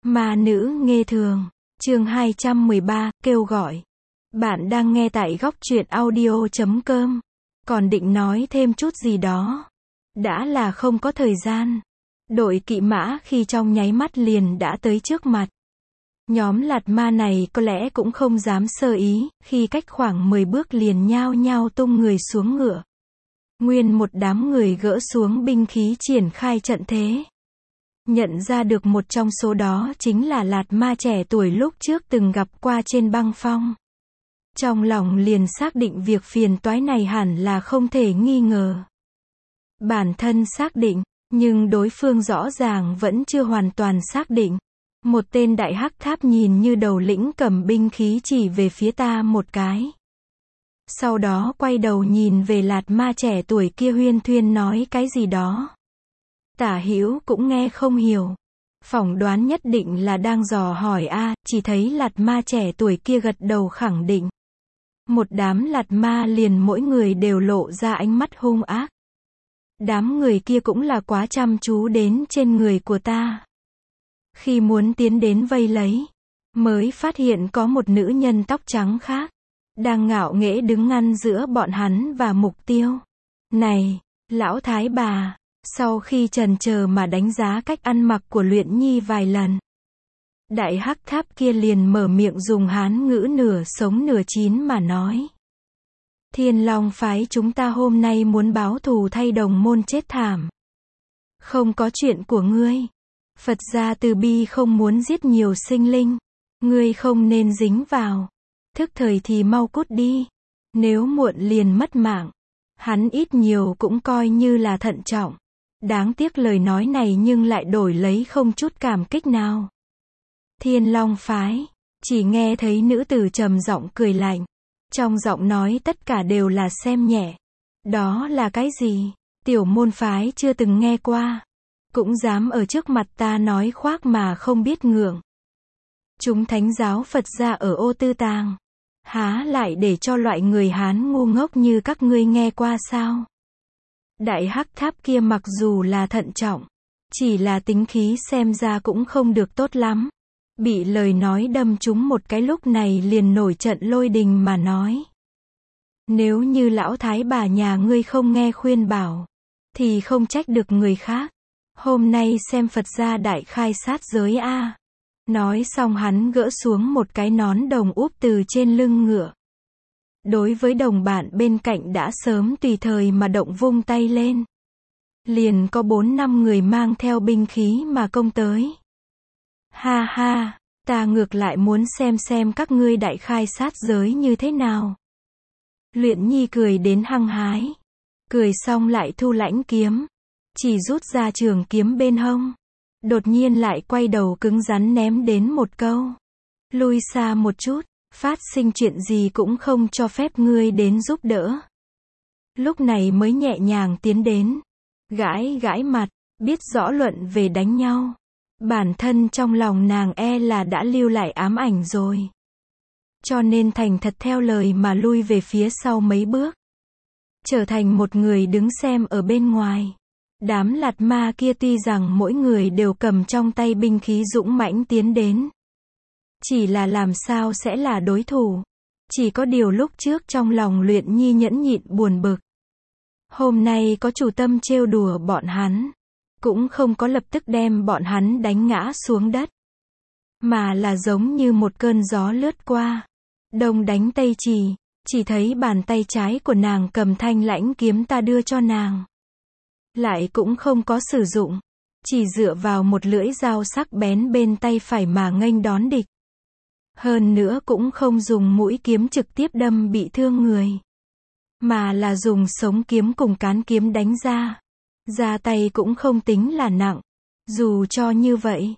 Ma nữ nghê thường. Chương 213, kêu gọi. Bạn đang nghe tại góc truyện audio.com. Còn định nói thêm chút gì đó. Đã là không có thời gian. Đội kỵ mã khi trong nháy mắt liền đã tới trước mặt. Nhóm lạt ma này có lẽ cũng không dám sơ ý, khi cách khoảng 10 bước liền nhao nhao tung người xuống ngựa. Nguyên một đám người gỡ xuống binh khí triển khai trận thế. Nhận ra được một trong số đó chính là lạt ma trẻ tuổi lúc trước từng gặp qua trên băng phong. Trong lòng liền xác định việc phiền toái này hẳn là không thể nghi ngờ. Bản thân xác định, nhưng đối phương rõ ràng vẫn chưa hoàn toàn xác định. Một tên đại hắc tháp nhìn như đầu lĩnh cầm binh khí chỉ về phía ta một cái. Sau đó quay đầu nhìn về lạt ma trẻ tuổi kia huyên thuyên nói cái gì đó. Tả hữu cũng nghe không hiểu. Phỏng đoán nhất định là đang dò hỏi chỉ thấy lạt ma trẻ tuổi kia gật đầu khẳng định. Một đám lạt ma liền mỗi người đều lộ ra ánh mắt hung ác. Đám người kia cũng là quá chăm chú đến trên người của ta. Khi muốn tiến đến vây lấy, mới phát hiện có một nữ nhân tóc trắng khác, đang ngạo nghễ đứng ngăn giữa bọn hắn và mục tiêu. Này, lão thái bà, sau khi chần chờ mà đánh giá cách ăn mặc của Luyện Nhi vài lần. Đại hắc tháp kia liền mở miệng dùng Hán ngữ nửa sống nửa chín mà nói. Thiên Long phái chúng ta hôm nay muốn báo thù thay đồng môn chết thảm. Không có chuyện của ngươi. Phật gia từ bi không muốn giết nhiều sinh linh. Ngươi không nên dính vào. Thức thời thì mau cút đi. Nếu muộn liền mất mạng. Hắn ít nhiều cũng coi như là thận trọng. Đáng tiếc lời nói này nhưng lại đổi lấy không chút cảm kích nào. Thiên Long phái. Chỉ nghe thấy nữ tử trầm giọng cười lạnh. Trong giọng nói tất cả đều là xem nhẹ. Đó là cái gì? Tiểu môn phái chưa từng nghe qua. Cũng dám ở trước mặt ta nói khoác mà không biết ngượng. Chúng thánh giáo Phật gia ở Ô Tư Tàng. Há lại để cho loại người Hán ngu ngốc như các ngươi nghe qua sao? Đại hắc tháp kia mặc dù là thận trọng, chỉ là tính khí xem ra cũng không được tốt lắm. Bị lời nói đâm trúng một cái lúc này liền nổi trận lôi đình mà nói. Nếu như lão thái bà nhà ngươi không nghe khuyên bảo, thì không trách được người khác. Hôm nay xem Phật gia đại khai sát giới Nói xong hắn gỡ xuống một cái nón đồng úp từ trên lưng ngựa. Đối với đồng bạn bên cạnh đã sớm tùy thời mà động vung tay lên. Liền có 4-5 người mang theo binh khí mà công tới. Ha ha, ta ngược lại muốn xem các ngươi đại khai sát giới như thế nào. Luyện Nhi cười đến hăng hái. Cười xong lại thu lãnh kiếm. Chỉ rút ra trường kiếm bên hông. Đột nhiên lại quay đầu cứng rắn ném đến một câu. Lui xa một chút, phát sinh chuyện gì cũng không cho phép ngươi đến giúp đỡ. Lúc này mới nhẹ nhàng tiến đến. Gãi gãi mặt, biết rõ luận về đánh nhau. Bản thân trong lòng nàng là đã lưu lại ám ảnh rồi. Cho nên thành thật theo lời mà lui về phía sau mấy bước. Trở thành một người đứng xem ở bên ngoài. Đám lạt ma kia tuy rằng mỗi người đều cầm trong tay binh khí dũng mãnh tiến đến. Chỉ là làm sao sẽ là đối thủ. Chỉ có điều lúc trước trong lòng Luyện Nhi nhẫn nhịn buồn bực. Hôm nay có chủ tâm trêu đùa bọn hắn. Cũng không có lập tức đem bọn hắn đánh ngã xuống đất. Mà là giống như một cơn gió lướt qua. Đông đánh tây chỉ thấy bàn tay trái của nàng cầm thanh lãnh kiếm ta đưa cho nàng. Lại cũng không có sử dụng. Chỉ dựa vào một lưỡi dao sắc bén bên tay phải mà nghênh đón địch. Hơn nữa cũng không dùng mũi kiếm trực tiếp đâm bị thương người. Mà là dùng sống kiếm cùng cán kiếm đánh ra. Ra tay cũng không tính là nặng. Dù cho như vậy,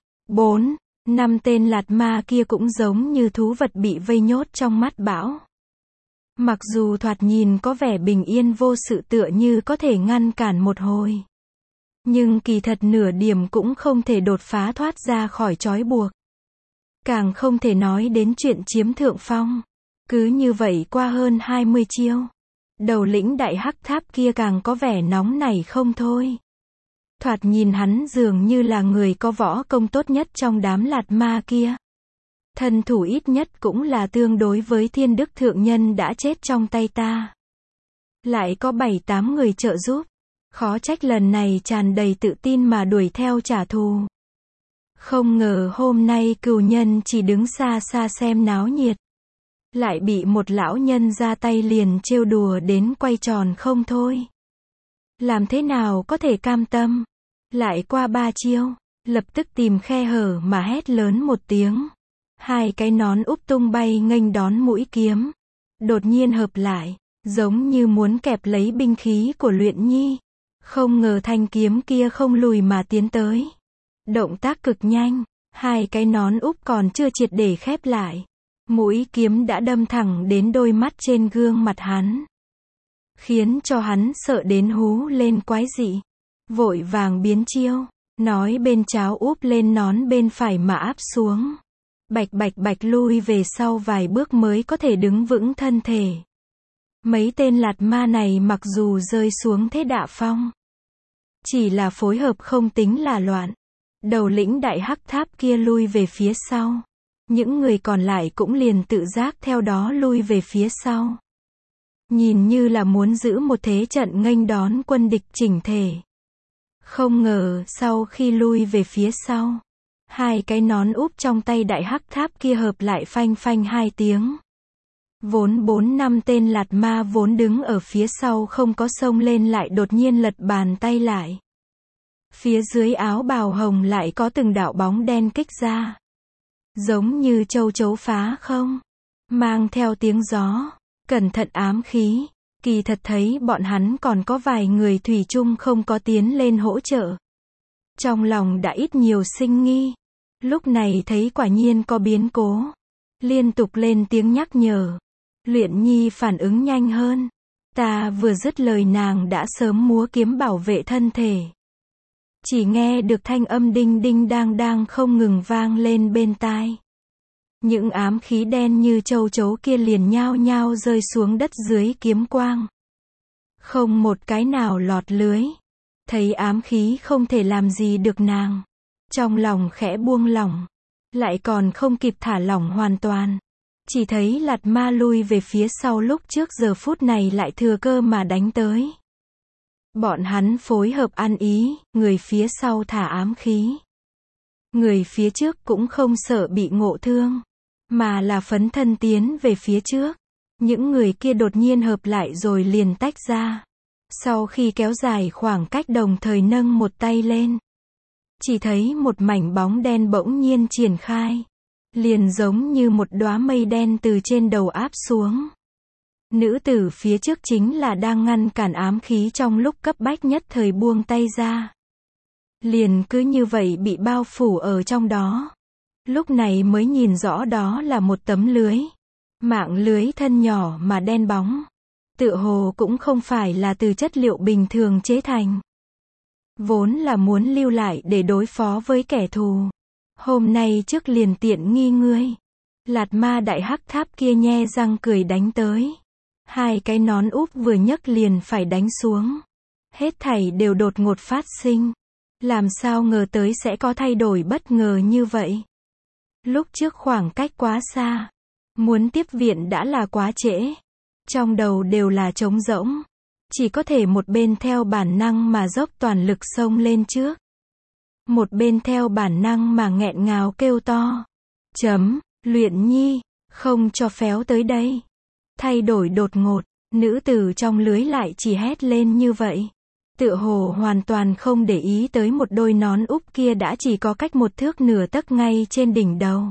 4-5 tên lạt ma kia cũng giống như thú vật bị vây nhốt trong mắt bão. Mặc dù thoạt nhìn có vẻ bình yên vô sự tựa như có thể ngăn cản một hồi. Nhưng kỳ thật nửa điểm cũng không thể đột phá thoát ra khỏi trói buộc. Càng không thể nói đến chuyện chiếm thượng phong. Cứ như vậy qua hơn 20 chiêu. Đầu lĩnh đại hắc tháp kia càng có vẻ nóng nảy không thôi. Thoạt nhìn hắn dường như là người có võ công tốt nhất trong đám lạt ma kia. Thân thủ ít nhất cũng là tương đối với Thiên Đức Thượng Nhân đã chết trong tay ta. Lại có 7-8 người trợ giúp. Khó trách lần này tràn đầy tự tin mà đuổi theo trả thù. Không ngờ hôm nay cừu nhân chỉ đứng xa xa xem náo nhiệt. Lại bị một lão nhân ra tay liền trêu đùa đến quay tròn không thôi. Làm thế nào có thể cam tâm? Lại qua 3 chiêu, lập tức tìm khe hở mà hét lớn một tiếng. Hai cái nón úp tung bay nghênh đón mũi kiếm. Đột nhiên hợp lại, giống như muốn kẹp lấy binh khí của Luyện Nhi. Không ngờ thanh kiếm kia không lùi mà tiến tới. Động tác cực nhanh, hai cái nón úp còn chưa triệt để khép lại. Mũi kiếm đã đâm thẳng đến đôi mắt trên gương mặt hắn. Khiến cho hắn sợ đến hú lên quái dị. Vội vàng biến chiêu, nói bên trái úp lên nón bên phải mà áp xuống. Bạch bạch bạch lui về sau vài bước mới có thể đứng vững thân thể. Mấy tên lạt ma này mặc dù rơi xuống thế đả phong. Chỉ là phối hợp không tính là loạn. Đầu lĩnh đại hắc tháp kia lui về phía sau. Những người còn lại cũng liền tự giác theo đó lui về phía sau. Nhìn như là muốn giữ một thế trận nghênh đón quân địch chỉnh thể. Không ngờ sau khi lui về phía sau, hai cái nón úp trong tay đại hắc tháp kia hợp lại phanh phanh 2 tiếng. Vốn 4-5 tên lạt ma vốn đứng ở phía sau không có xông lên lại đột nhiên lật bàn tay lại. Phía dưới áo bào hồng lại có từng đạo bóng đen kích ra. Giống như châu chấu phá không. Mang theo tiếng gió. Cẩn thận ám khí. Kỳ thật thấy bọn hắn còn có vài người thủy chung không có tiến lên hỗ trợ. Trong lòng đã ít nhiều sinh nghi. Lúc này thấy quả nhiên có biến cố. Liên tục lên tiếng nhắc nhở. Luyện Nhi phản ứng nhanh hơn. Ta vừa dứt lời nàng đã sớm múa kiếm bảo vệ thân thể. Chỉ nghe được thanh âm đinh đinh đang không ngừng vang lên bên tai. Những ám khí đen như châu chấu kia liền nhao nhao rơi xuống đất dưới kiếm quang. Không một cái nào lọt lưới. Thấy ám khí không thể làm gì được nàng. Trong lòng khẽ buông lỏng. Lại còn không kịp thả lỏng hoàn toàn. Chỉ thấy lạt ma lui về phía sau lúc trước giờ phút này lại thừa cơ mà đánh tới. Bọn hắn phối hợp ăn ý, người phía sau thả ám khí. Người phía trước cũng không sợ bị ngộ thương, mà là phấn thân tiến về phía trước. Những người kia đột nhiên hợp lại rồi liền tách ra. Sau khi kéo dài khoảng cách đồng thời nâng một tay lên. Chỉ thấy một mảnh bóng đen bỗng nhiên triển khai. Liền giống như một đóa mây đen từ trên đầu áp xuống. Nữ tử phía trước chính là đang ngăn cản ám khí trong lúc cấp bách nhất thời buông tay ra. Liền cứ như vậy bị bao phủ ở trong đó. Lúc này mới nhìn rõ đó là một tấm lưới. Mạng lưới thân nhỏ mà đen bóng. Tựa hồ cũng không phải là từ chất liệu bình thường chế thành. Vốn là muốn lưu lại để đối phó với kẻ thù. Hôm nay trước liền tiện nghi ngươi. Lạt ma đại hắc tháp kia nhe răng cười đánh tới. Hai cái nón úp vừa nhấc liền phải đánh xuống. Hết thảy đều đột ngột phát sinh. Làm sao ngờ tới sẽ có thay đổi bất ngờ như vậy. Lúc trước khoảng cách quá xa. Muốn tiếp viện đã là quá trễ. Trong đầu đều là trống rỗng. Chỉ có thể một bên theo bản năng mà dốc toàn lực xông lên trước. Một bên theo bản năng mà nghẹn ngào kêu to. Luyện Nhi, không cho phéo tới đây. Thay đổi đột ngột, nữ tử trong lưới lại chỉ hét lên như vậy. Tựa hồ hoàn toàn không để ý tới một đôi nón úp kia đã chỉ có cách 1 thước nửa tấc ngay trên đỉnh đầu.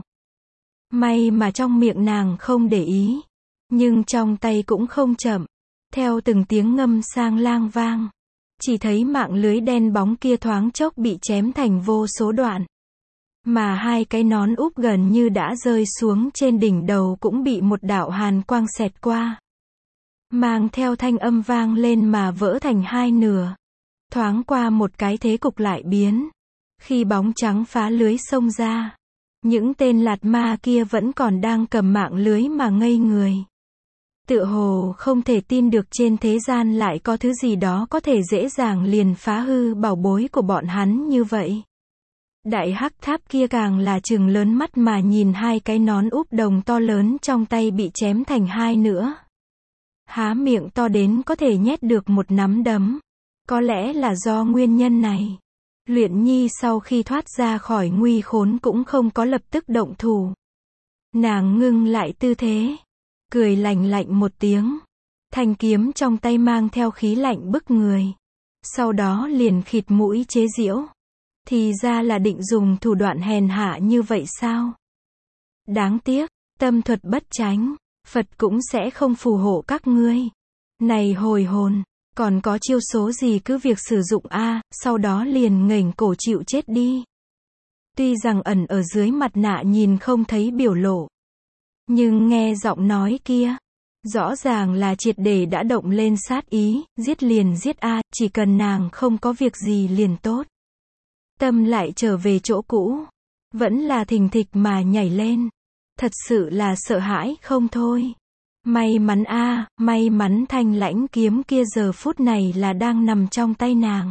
May mà trong miệng nàng không để ý. Nhưng trong tay cũng không chậm. Theo từng tiếng ngâm sang lang vang. Chỉ thấy mạng lưới đen bóng kia thoáng chốc bị chém thành vô số đoạn. Mà hai cái nón úp gần như đã rơi xuống trên đỉnh đầu cũng bị một đạo hàn quang xẹt qua. Mang theo thanh âm vang lên mà vỡ thành 2 nửa. Thoáng qua một cái thế cục lại biến. Khi bóng trắng phá lưới xông ra. Những tên lạt ma kia vẫn còn đang cầm mạng lưới mà ngây người. Tựa hồ không thể tin được trên thế gian lại có thứ gì đó có thể dễ dàng liền phá hư bảo bối của bọn hắn như vậy. Đại hắc tháp kia càng là trừng lớn mắt mà nhìn hai cái nón úp đồng to lớn trong tay bị chém thành hai nữa. Há miệng to đến có thể nhét được một nắm đấm. Có lẽ là do nguyên nhân này. Luyện Nhi sau khi thoát ra khỏi nguy khốn cũng không có lập tức động thủ. Nàng ngưng lại tư thế. Cười lạnh lạnh một tiếng. Thanh kiếm trong tay mang theo khí lạnh bức người. Sau đó liền khịt mũi chế giễu. Thì ra là định dùng thủ đoạn hèn hạ như vậy sao? Đáng tiếc, tâm thuật bất chánh, Phật cũng sẽ không phù hộ các ngươi. Này hồi hồn, còn có chiêu số gì cứ việc sử dụng a, sau đó liền nghềnh cổ chịu chết đi. Tuy rằng ẩn ở dưới mặt nạ nhìn không thấy biểu lộ, nhưng nghe giọng nói kia, rõ ràng là triệt để đã động lên sát ý, giết liền giết a, chỉ cần nàng không có việc gì liền tốt. Tâm lại trở về chỗ cũ, vẫn là thình thịch mà nhảy lên. Thật sự là sợ hãi không thôi. May mắn a, may mắn thanh lãnh kiếm kia giờ phút này là đang nằm trong tay nàng.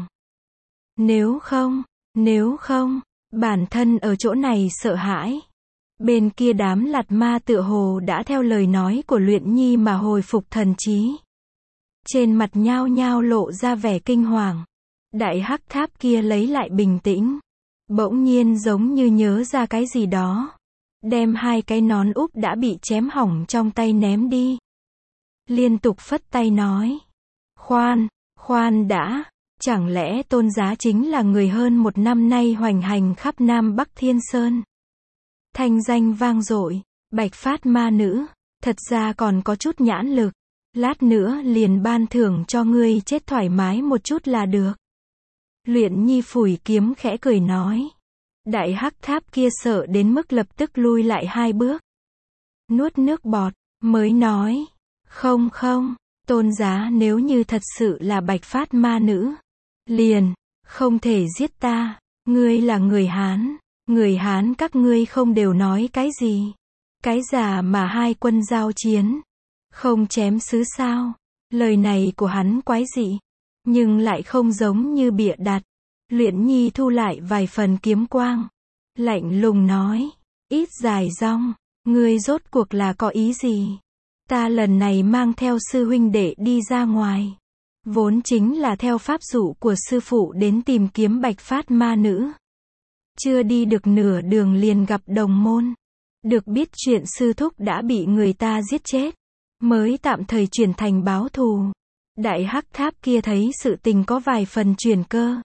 Nếu không, bản thân ở chỗ này sợ hãi. Bên kia đám lạt ma tựa hồ đã theo lời nói của Luyện Nhi mà hồi phục thần trí. Trên mặt nhao nhao lộ ra vẻ kinh hoàng. Đại hắc tháp kia lấy lại bình tĩnh. Bỗng nhiên giống như nhớ ra cái gì đó. Đem hai cái nón úp đã bị chém hỏng trong tay ném đi. Liên tục phất tay nói. Khoan đã. Chẳng lẽ Tôn Giá chính là người hơn một năm nay hoành hành khắp Nam Bắc Thiên Sơn. Thanh danh vang dội, Bạch Phát ma nữ. Thật ra còn có chút nhãn lực. Lát nữa liền ban thưởng cho ngươi chết thoải mái một chút là được. Luyện Nhi phủi kiếm khẽ cười nói. Đại hắc tháp kia sợ đến mức lập tức lui lại hai bước. Nuốt nước bọt, mới nói. Không, Tôn Giá nếu như thật sự là Bạch Phát ma nữ. Liền, không thể giết ta. Ngươi là người Hán. Người Hán các ngươi không đều nói cái gì. Cái giả mà hai quân giao chiến. Không chém sứ sao. Lời này của hắn quái dị. Nhưng lại không giống như bịa đặt. Luyện Nhi thu lại vài phần kiếm quang. Lạnh lùng nói. Ít dài dong. Ngươi rốt cuộc là có ý gì? Ta lần này mang theo sư huynh đệ đi ra ngoài. Vốn chính là theo pháp dụ của sư phụ đến tìm kiếm Bạch Phát ma nữ. Chưa đi được nửa đường liền gặp đồng môn. Được biết chuyện sư thúc đã bị người ta giết chết. Mới tạm thời chuyển thành báo thù. Đại hắc tháp kia thấy sự tình có vài phần chuyển cơ.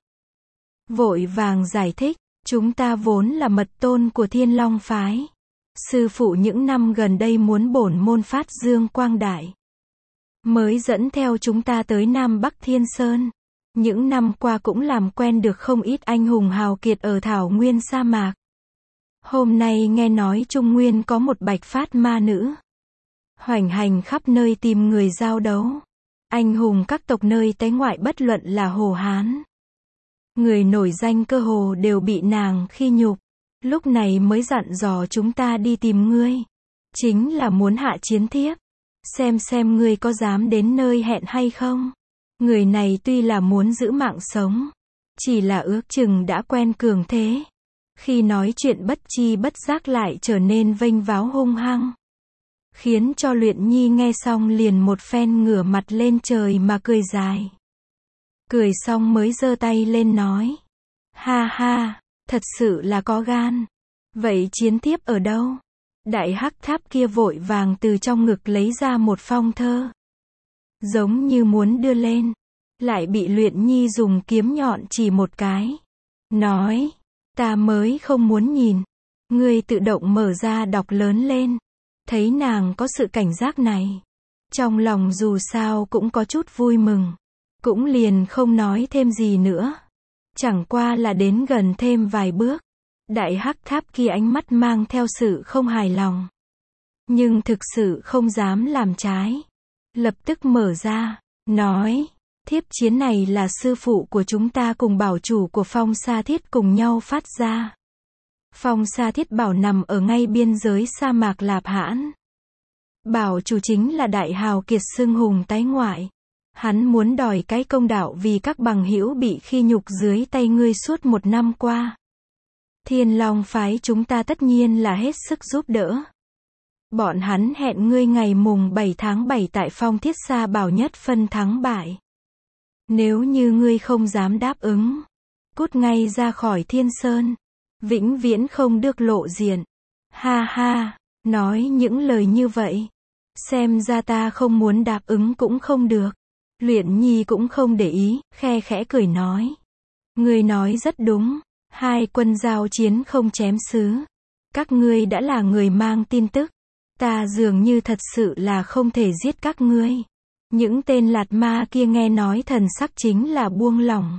Vội vàng giải thích. Chúng ta vốn là mật tôn của Thiên Long phái. Sư phụ những năm gần đây muốn bổn môn phát dương quang đại. Mới dẫn theo chúng ta tới Nam Bắc Thiên Sơn. Những năm qua cũng làm quen được không ít anh hùng hào kiệt ở thảo nguyên sa mạc. Hôm nay nghe nói Trung Nguyên có một Bạch Phát ma nữ. Hoành hành khắp nơi tìm người giao đấu. Anh hùng các tộc nơi Tây ngoại bất luận là Hồ Hán. Người nổi danh cơ hồ đều bị nàng khi nhục. Lúc này mới dặn dò chúng ta đi tìm ngươi. Chính là muốn hạ chiến thiếp. Xem ngươi có dám đến nơi hẹn hay không. Người này tuy là muốn giữ mạng sống. Chỉ là ước chừng đã quen cường thế. Khi nói chuyện bất chi bất giác lại trở nên vênh váo hung hăng. Khiến cho Luyện Nhi nghe xong liền một phen ngửa mặt lên trời mà cười dài. Cười xong mới giơ tay lên nói. Ha ha, thật sự là có gan. Vậy chiến thiếp ở đâu? Đại hắc tháp kia vội vàng từ trong ngực lấy ra một phong thơ. Giống như muốn đưa lên. Lại bị Luyện Nhi dùng kiếm nhọn chỉ một cái. Nói, ta mới không muốn nhìn. Ngươi tự động mở ra đọc lớn lên. Thấy nàng có sự cảnh giác này. Trong lòng dù sao cũng có chút vui mừng. Cũng liền không nói thêm gì nữa. Chẳng qua là đến gần thêm vài bước. Đại hắc tháp kia ánh mắt mang theo sự không hài lòng. Nhưng thực sự không dám làm trái. Lập tức mở ra, nói. Thiếp chiến này là sư phụ của chúng ta cùng bảo chủ của Phong Sa Thiết cùng nhau phát ra. Phong Sa Thiết bảo nằm ở ngay biên giới sa mạc Lạp Hãn. Bảo chủ chính là đại hào kiệt xưng hùng tái ngoại. Hắn muốn đòi cái công đạo vì các bằng hữu bị khi nhục dưới tay ngươi suốt 1 năm qua. Thiên Long phái chúng ta tất nhiên là hết sức giúp đỡ. Bọn hắn hẹn ngươi ngày mùng 7 tháng 7 tại Phong Thiết Sa Bảo nhất phân thắng bại. Nếu như ngươi không dám đáp ứng, cút ngay ra khỏi Thiên Sơn, vĩnh viễn không được lộ diện. Ha ha, nói những lời như vậy, xem ra ta không muốn đáp ứng cũng không được. Luyện Nhi cũng không để ý, khe khẽ cười nói. Ngươi nói rất đúng, hai quân giao chiến không chém sứ. Các ngươi đã là người mang tin tức. Ta dường như thật sự là không thể giết các ngươi. Những tên lạt ma kia nghe nói thần sắc chính là buông lỏng.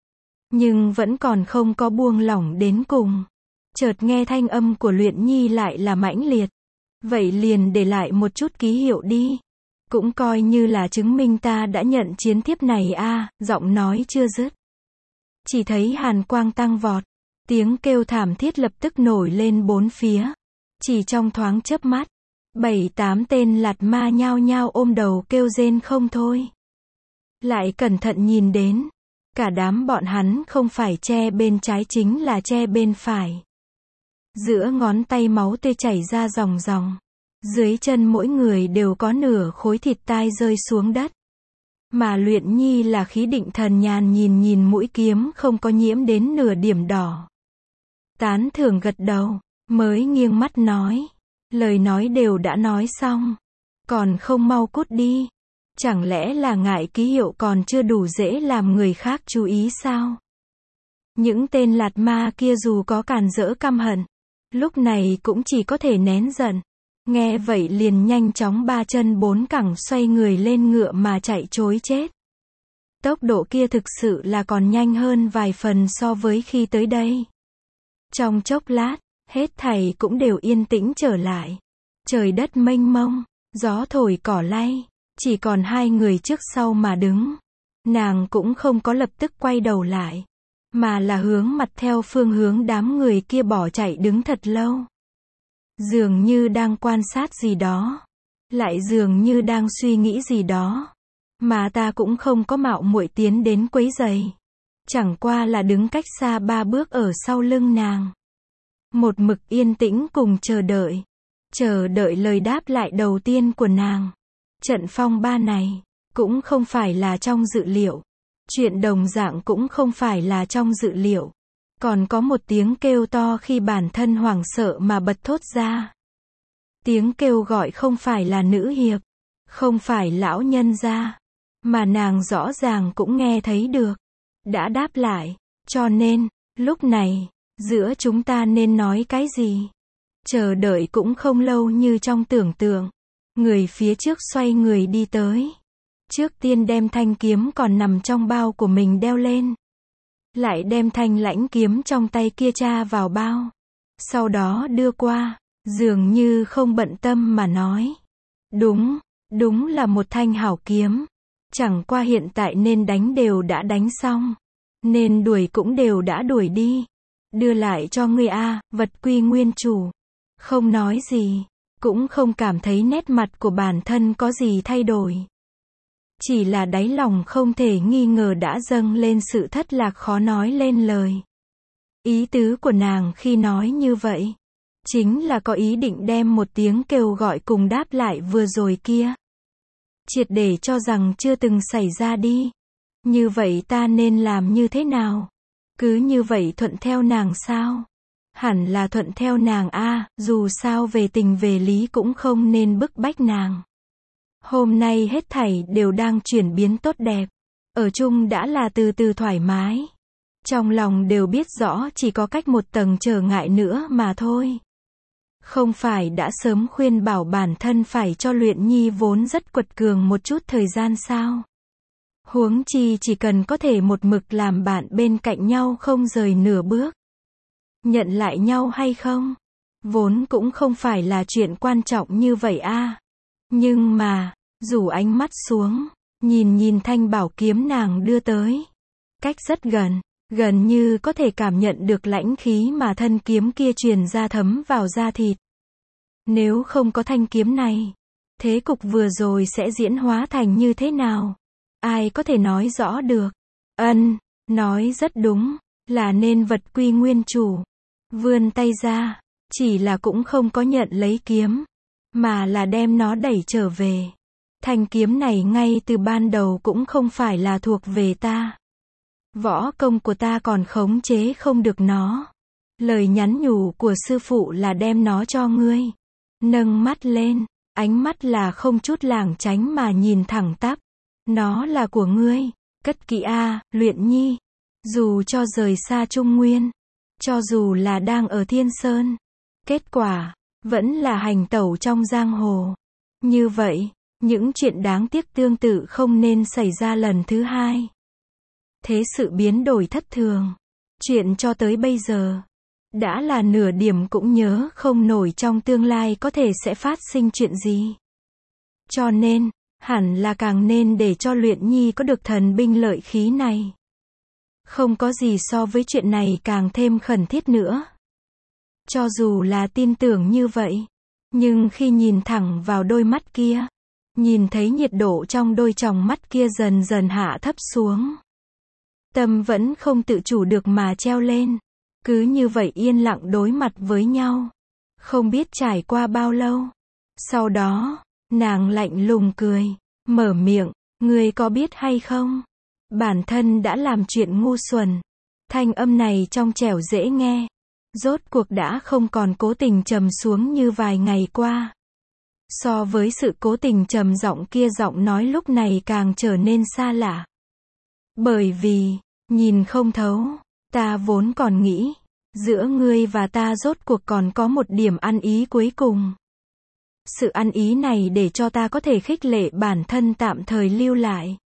Nhưng vẫn còn không có buông lỏng đến cùng. Chợt nghe thanh âm của Luyện Nhi lại là mãnh liệt. Vậy liền để lại một chút ký hiệu đi. Cũng coi như là chứng minh ta đã nhận chiến thiếp này a. Giọng nói chưa dứt. Chỉ thấy hàn quang tăng vọt. Tiếng kêu thảm thiết lập tức nổi lên bốn phía. Chỉ trong thoáng chớp mắt. 7-8 tên lạt ma nhao nhao ôm đầu kêu rên không thôi. Lại cẩn thận nhìn đến. Cả đám bọn hắn không phải che bên trái chính là che bên phải. Giữa ngón tay máu tươi chảy ra ròng ròng. Dưới chân mỗi người đều có nửa khối thịt tai rơi xuống đất. Mà Luyện Nhi là khí định thần nhàn nhìn mũi kiếm không có nhiễm đến nửa điểm đỏ. Tán thưởng gật đầu, mới nghiêng mắt nói. Lời nói đều đã nói xong. Còn không mau cút đi. Chẳng lẽ là ngại ký hiệu còn chưa đủ dễ làm người khác chú ý sao? Những tên lạt ma kia dù có càn rỡ căm hận, lúc này cũng chỉ có thể nén giận. Nghe vậy liền nhanh chóng 3 chân 4 cẳng xoay người lên ngựa mà chạy trối chết. Tốc độ kia thực sự là còn nhanh hơn vài phần so với khi tới đây. Trong chốc lát, hết thảy cũng đều yên tĩnh trở lại. Trời đất mênh mông, gió thổi cỏ lay, chỉ còn hai người trước sau mà đứng. Nàng cũng không có lập tức quay đầu lại, mà là hướng mặt theo phương hướng đám người kia bỏ chạy đứng thật lâu. Dường như đang quan sát gì đó, lại dường như đang suy nghĩ gì đó. Mà ta cũng không có mạo muội tiến đến quấy rầy. Chẳng qua là đứng cách xa 3 bước ở sau lưng nàng. Một mực yên tĩnh cùng chờ đợi. Chờ đợi lời đáp lại đầu tiên của nàng. Trận phong ba này, cũng không phải là trong dự liệu. Chuyện đồng dạng cũng không phải là trong dự liệu. Còn có một tiếng kêu to khi bản thân hoảng sợ mà bật thốt ra. Tiếng kêu gọi không phải là nữ hiệp, không phải lão nhân gia, mà nàng rõ ràng cũng nghe thấy được. Đã đáp lại, cho nên, lúc này, giữa chúng ta nên nói cái gì? Chờ đợi cũng không lâu như trong tưởng tượng. Người phía trước xoay người đi tới. Trước tiên đem thanh kiếm còn nằm trong bao của mình đeo lên. Lại đem thanh lãnh kiếm trong tay kia tra vào bao. Sau đó đưa qua, dường như không bận tâm mà nói. Đúng là một thanh hảo kiếm. Chẳng qua hiện tại nên đánh đều đã đánh xong. Nên đuổi cũng đều đã đuổi đi. Đưa lại cho ngươi a, vật quy nguyên chủ. Không nói gì, cũng không cảm thấy nét mặt của bản thân có gì thay đổi. Chỉ là đáy lòng không thể nghi ngờ đã dâng lên sự thất lạc khó nói lên lời. Ý tứ của nàng khi nói như vậy, chính là có ý định đem một tiếng kêu gọi cùng đáp lại vừa rồi kia. Triệt để cho rằng chưa từng xảy ra đi. Như vậy ta nên làm như thế nào? Cứ như vậy thuận theo nàng sao? Hẳn là thuận theo nàng a, dù sao về tình về lý cũng không nên bức bách nàng. Hôm nay hết thảy đều đang chuyển biến tốt đẹp. Ở chung đã là từ từ thoải mái. Trong lòng đều biết rõ chỉ có cách một tầng trở ngại nữa mà thôi. Không phải đã sớm khuyên bảo bản thân phải cho Luyện Nhi vốn rất quật cường một chút thời gian sao? Huống chi chỉ cần có thể một mực làm bạn bên cạnh nhau không rời nửa bước. Nhận lại nhau hay không? Vốn cũng không phải là chuyện quan trọng như vậy a. Nhưng mà, rủ ánh mắt xuống, nhìn thanh bảo kiếm nàng đưa tới. Cách rất gần, gần như có thể cảm nhận được lãnh khí mà thân kiếm kia truyền ra thấm vào da thịt. Nếu không có thanh kiếm này, Thế cục vừa rồi sẽ diễn hóa thành như thế nào? Ai có thể nói rõ được? Nói rất đúng, là nên vật quy nguyên chủ. Vươn tay ra, chỉ là cũng không có nhận lấy kiếm, mà là đem nó đẩy trở về. Thanh kiếm này ngay từ ban đầu cũng không phải là thuộc về ta. Võ công của ta còn khống chế không được nó. Lời nhắn nhủ của sư phụ là đem nó cho ngươi. Nâng mắt lên, ánh mắt là không chút lảng tránh mà nhìn thẳng tắp. Nó là của ngươi, cất kỹ a, Luyện Nhi. Dù cho rời xa Trung Nguyên, cho dù là đang ở Thiên Sơn, kết quả vẫn là hành tẩu trong giang hồ. Như vậy, những chuyện đáng tiếc tương tự không nên xảy ra lần thứ hai. Thế sự biến đổi thất thường. Chuyện cho tới bây giờ, đã là nửa điểm cũng nhớ không nổi trong tương lai có thể sẽ phát sinh chuyện gì. Cho nên, hẳn là càng nên để cho Luyện Nhi có được thần binh lợi khí này. Không có gì so với chuyện này càng thêm khẩn thiết nữa. Cho dù là tin tưởng như vậy, nhưng khi nhìn thẳng vào đôi mắt kia, nhìn thấy nhiệt độ trong đôi tròng mắt kia dần dần hạ thấp xuống. Tâm vẫn không tự chủ được mà treo lên. Cứ như vậy yên lặng đối mặt với nhau. Không biết trải qua bao lâu. Sau đó, nàng lạnh lùng cười, mở miệng, ngươi có biết hay không? Bản thân đã làm chuyện ngu xuẩn. Thanh âm này trong trẻo dễ nghe. Rốt cuộc đã không còn cố tình trầm xuống như vài ngày qua. So với sự cố tình trầm giọng kia, giọng nói lúc này càng trở nên xa lạ. Bởi vì, nhìn không thấu, ta vốn còn nghĩ, giữa ngươi và ta rốt cuộc còn có một điểm ăn ý cuối cùng. Sự ăn ý này để cho ta có thể khích lệ bản thân tạm thời lưu lại.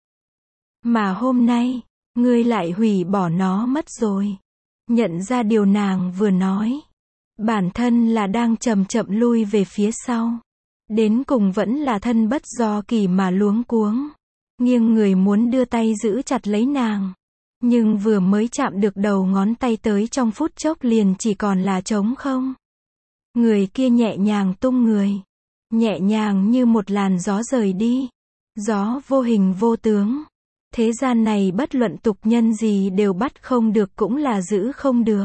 Mà hôm nay, ngươi lại hủy bỏ nó mất rồi. Nhận ra điều nàng vừa nói. Bản thân là đang chậm chậm lui về phía sau. Đến cùng vẫn là thân bất do kỳ mà luống cuống. Nghiêng người muốn đưa tay giữ chặt lấy nàng. Nhưng vừa mới chạm được đầu ngón tay tới trong phút chốc liền chỉ còn là trống không. Người kia nhẹ nhàng tung người. Nhẹ nhàng như một làn gió rời đi. Gió vô hình vô tướng. Thế gian này bất luận tục nhân gì đều bắt không được cũng là giữ không được.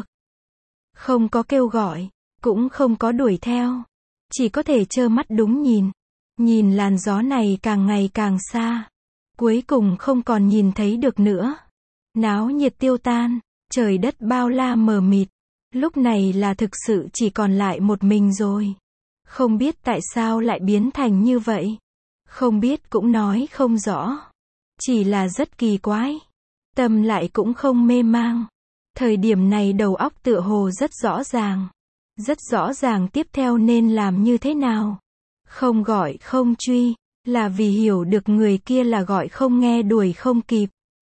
Không có kêu gọi, cũng không có đuổi theo. Chỉ có thể trơ mắt đúng nhìn. Nhìn làn gió này càng ngày càng xa. Cuối cùng không còn nhìn thấy được nữa. Náo nhiệt tiêu tan, trời đất bao la mờ mịt. Lúc này là thực sự chỉ còn lại một mình rồi. Không biết tại sao lại biến thành như vậy. Không biết cũng nói không rõ. Chỉ là rất kỳ quái. Tâm lại cũng không mê mang. Thời điểm này đầu óc tựa hồ rất rõ ràng. Rất rõ ràng tiếp theo nên làm như thế nào. Không gọi không truy, là vì hiểu được người kia là gọi không nghe đuổi không kịp.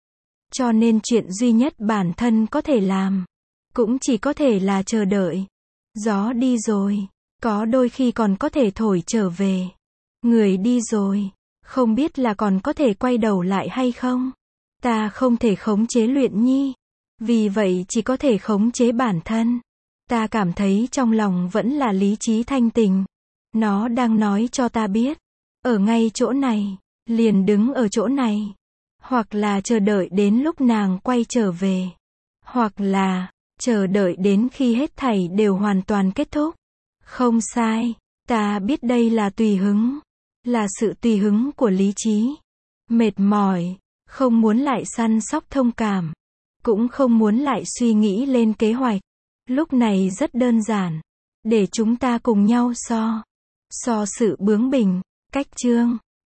Cho nên chuyện duy nhất bản thân có thể làm, cũng chỉ có thể là chờ đợi. Gió đi rồi, có đôi khi còn có thể thổi trở về. Người đi rồi, không biết là còn có thể quay đầu lại hay không. Ta không thể khống chế Luyện Nhi, vì vậy chỉ có thể khống chế bản thân. Ta cảm thấy trong lòng vẫn là lý trí thanh tình. Nó đang nói cho ta biết, ở ngay chỗ này, liền đứng ở chỗ này. Hoặc là chờ đợi đến lúc nàng quay trở về. Hoặc là, chờ đợi đến khi hết thảy đều hoàn toàn kết thúc. Không sai, ta biết đây là tùy hứng. Là sự tùy hứng của lý trí. Mệt mỏi, không muốn lại săn sóc thông cảm. Cũng không muốn lại suy nghĩ lên kế hoạch. Lúc này rất đơn giản. Để chúng ta cùng nhau so sự bướng bỉnh, cách chương.